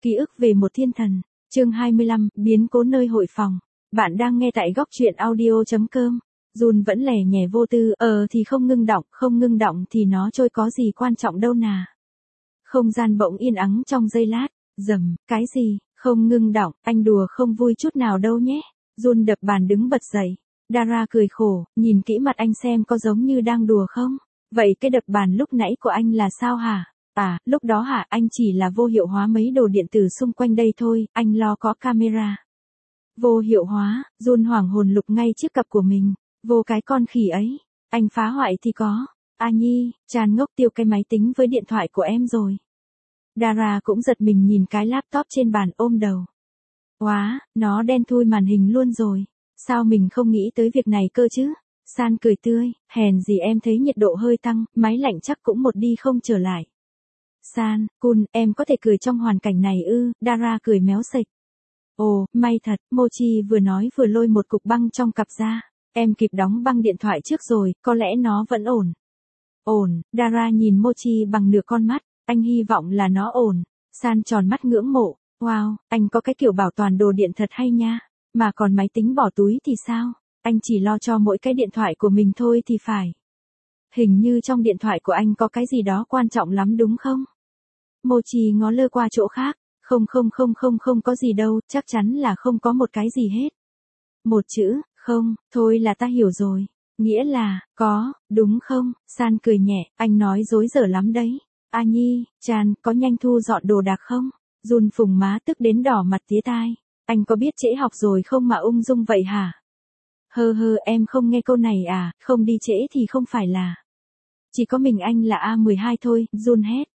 Ký ức về một thiên thần, chương 25, biến cố nơi hội phòng. Bạn đang nghe tại góc truyện audio.com. Jun vẫn lẻ nhẻ vô tư, thì không ngưng động thì nó trôi có gì quan trọng đâu nà. Không gian bỗng yên ắng trong giây lát, cái gì, không ngưng động, anh đùa không vui chút nào đâu nhé. Jun đập bàn đứng bật dậy. Dara cười khổ, nhìn kỹ mặt anh xem có giống như đang đùa không? Vậy cái đập bàn lúc nãy của anh là sao hả? À, lúc đó hả, anh chỉ là vô hiệu hóa mấy đồ điện tử xung quanh đây thôi, anh lo có camera. Vô hiệu hóa, Jun hoảng hồn lục ngay chiếc cặp của mình, vô cái con khỉ ấy, anh phá hoại thì có. A Nhi, Chan ngốc tiêu cái máy tính với điện thoại của em rồi. Dara cũng giật mình nhìn cái laptop trên bàn ôm đầu. Quá, nó đen thui màn hình luôn rồi, sao mình không nghĩ tới việc này cơ chứ? San cười tươi, hèn gì em thấy nhiệt độ hơi tăng, máy lạnh chắc cũng một đi không trở lại. San, Kun, em có thể cười trong hoàn cảnh này ư? Dara cười méo sệch. Ồ, may thật, Mochi vừa nói vừa lôi một cục băng trong cặp ra. Em kịp đóng băng điện thoại trước rồi, có lẽ nó vẫn ổn. Ổn, Dara nhìn Mochi bằng nửa con mắt, anh hy vọng là nó ổn. San tròn mắt ngưỡng mộ, wow, anh có cái kiểu bảo toàn đồ điện thật hay nha. Mà còn máy tính bỏ túi thì sao? Anh chỉ lo cho mỗi cái điện thoại của mình thôi thì phải. Hình như trong điện thoại của anh có cái gì đó quan trọng lắm đúng không? Mochi ngó lơ qua chỗ khác, không có gì đâu, chắc chắn là không có một cái gì hết. Một chữ, không, thôi là ta hiểu rồi. Nghĩa là, có, đúng không? San cười nhẹ, anh nói dối dở lắm đấy. A Nhi, Chan, có nhanh thu dọn đồ đạc không? Jun phùng má tức đến đỏ mặt tía tai. Anh có biết trễ học rồi không mà ung dung vậy hả? Em không nghe câu này à, không đi trễ thì không phải là. Chỉ có mình anh là A12 thôi, Jun hét.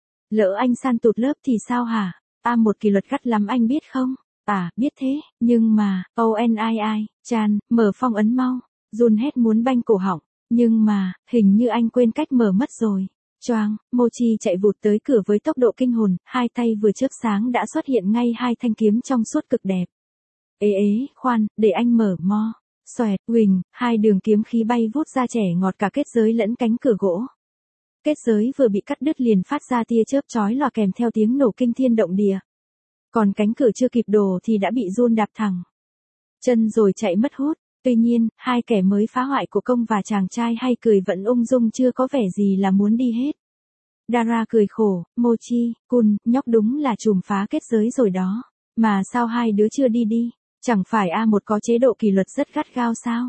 Lỡ anh San tụt lớp thì sao hả? A1 kỷ luật gắt lắm anh biết không? À, biết thế, nhưng mà, ONII, Chan, mở phong ấn mau. Jun hét muốn banh cổ họng, nhưng mà, hình như anh quên cách mở mất rồi. Choang, Mochi chạy vụt tới cửa với tốc độ kinh hồn, hai tay vừa chớp sáng đã xuất hiện ngay hai thanh kiếm trong suốt cực đẹp. Ế, khoan, để anh mở mo. Xoẹt, huỳnh, hai đường kiếm khí bay vút ra trẻ ngọt cả kết giới lẫn cánh cửa gỗ. Kết giới vừa bị cắt đứt liền phát ra tia chớp chói lòa kèm theo tiếng nổ kinh thiên động địa. Còn cánh cửa chưa kịp đổ thì đã bị Jun đạp thẳng chân rồi chạy mất hút. Tuy nhiên, hai kẻ mới phá hoại của công và chàng trai hay cười vẫn ung dung chưa có vẻ gì là muốn đi hết. Dara cười khổ, Mochi, Kun, nhóc đúng là trùm phá kết giới rồi đó. Mà sao hai đứa chưa đi? Chẳng phải A1 có chế độ kỷ luật rất gắt gao sao?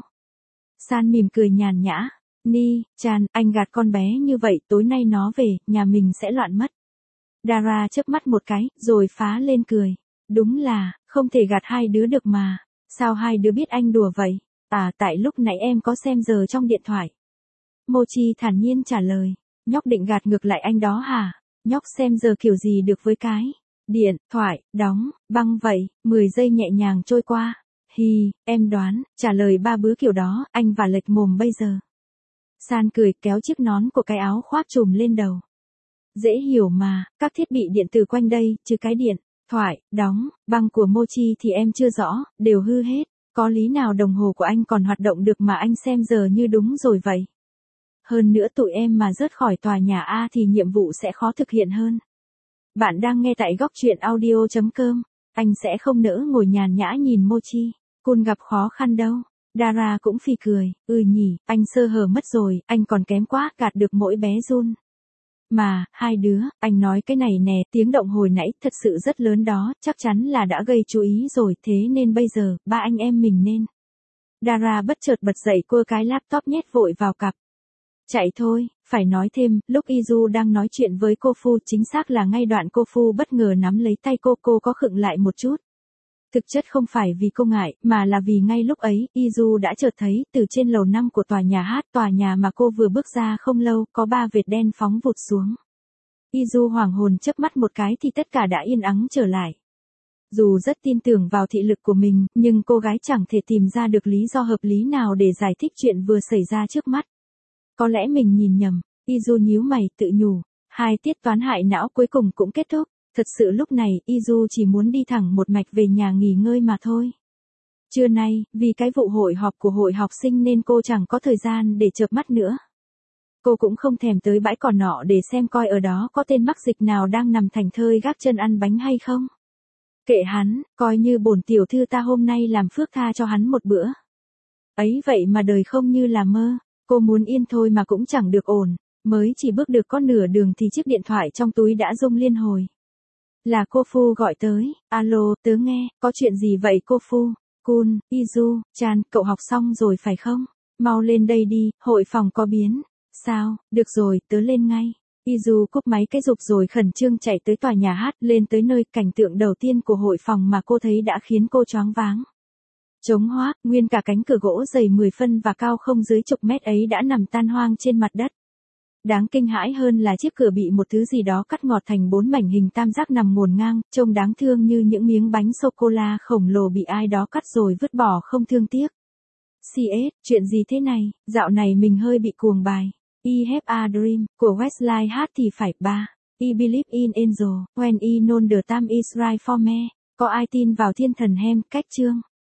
San mỉm cười nhàn nhã. Ni, Chan, anh gạt con bé như vậy, tối nay nó về, nhà mình sẽ loạn mất. Dara chớp mắt một cái, rồi phá lên cười. Đúng là, không thể gạt hai đứa được mà. Sao hai đứa biết anh đùa vậy? À, tại lúc nãy em có xem giờ trong điện thoại. Mochi thản nhiên trả lời. Nhóc định gạt ngược lại anh đó hả? Nhóc xem giờ kiểu gì được với cái điện thoại, đóng, băng vậy, 10 giây nhẹ nhàng trôi qua. Hi, em đoán, trả lời ba bữa kiểu đó, anh và lệch mồm bây giờ. San cười kéo chiếc nón của cái áo khoác trùm lên đầu. Dễ hiểu mà, các thiết bị điện tử quanh đây, trừ cái điện thoại, đóng, băng của Mochi thì em chưa rõ, đều hư hết. Có lý nào đồng hồ của anh còn hoạt động được mà anh xem giờ như đúng rồi vậy? Hơn nữa tụi em mà rớt khỏi tòa nhà A thì nhiệm vụ sẽ khó thực hiện hơn. Bạn đang nghe tại góc truyện audio.com. Anh sẽ không nỡ ngồi nhàn nhã nhìn Mochi. Kun gặp khó khăn đâu. Dara cũng phì cười, nhỉ, anh sơ hở mất rồi, anh còn kém quá gạt được mỗi bé Jun. Mà, hai đứa, anh nói cái này nè, tiếng động hồi nãy thật sự rất lớn đó, chắc chắn là đã gây chú ý rồi, thế nên bây giờ, ba anh em mình nên. Dara bất chợt bật dậy cua cái laptop nhét vội vào cặp. Chạy thôi, phải nói thêm, lúc Izu đang nói chuyện với cô Fu, chính xác là ngay đoạn cô Fu bất ngờ nắm lấy tay cô có khựng lại một chút. Thực chất không phải vì cô ngại, mà là vì ngay lúc ấy, Izu đã chợt thấy, từ trên lầu 5 của tòa nhà mà cô vừa bước ra không lâu, có 3 vệt đen phóng vụt xuống. Izu hoảng hồn chớp mắt một cái thì tất cả đã yên ắng trở lại. Dù rất tin tưởng vào thị lực của mình, nhưng cô gái chẳng thể tìm ra được lý do hợp lý nào để giải thích chuyện vừa xảy ra trước mắt. Có lẽ mình nhìn nhầm, Izu nhíu mày tự nhủ, hai tiết toán hại não cuối cùng cũng kết thúc. Thật sự lúc này, Izu chỉ muốn đi thẳng một mạch về nhà nghỉ ngơi mà thôi. Trưa nay, vì cái vụ hội họp của hội học sinh nên cô chẳng có thời gian để chợp mắt nữa. Cô cũng không thèm tới bãi cỏ nọ để xem coi ở đó có tên mắc dịch nào đang nằm thảnh thơi gác chân ăn bánh hay không. Kệ hắn, coi như bổn tiểu thư ta hôm nay làm phước tha cho hắn một bữa. Ấy vậy mà đời không như là mơ, cô muốn yên thôi mà cũng chẳng được ổn, mới chỉ bước được có nửa đường thì chiếc điện thoại trong túi đã rung liên hồi. Là cô Phu gọi tới, alo, tớ nghe, có chuyện gì vậy cô Phu? Kun, Izu, Chan, cậu học xong rồi phải không? Mau lên đây đi, hội phòng có biến. Sao, được rồi, tớ lên ngay. Izu cúp máy cái rụp rồi khẩn trương chạy tới tòa nhà hát, lên tới nơi, cảnh tượng đầu tiên của hội phòng mà cô thấy đã khiến cô choáng váng. Trống hoác, nguyên cả cánh cửa gỗ dày 10 phân và cao không dưới chục mét ấy đã nằm tan hoang trên mặt đất. Đáng kinh hãi hơn là chiếc cửa bị một thứ gì đó cắt ngọt thành 4 mảnh hình tam giác nằm ngổn ngang, trông đáng thương như những miếng bánh sô-cô-la khổng lồ bị ai đó cắt rồi vứt bỏ không thương tiếc. CS, chuyện gì thế này, dạo này mình hơi bị cuồng bài. I have a dream, của Westlife hát thì phải ba. I believe in angel, when I know the time is right for me. Có ai tin vào thiên thần hem, cách chương.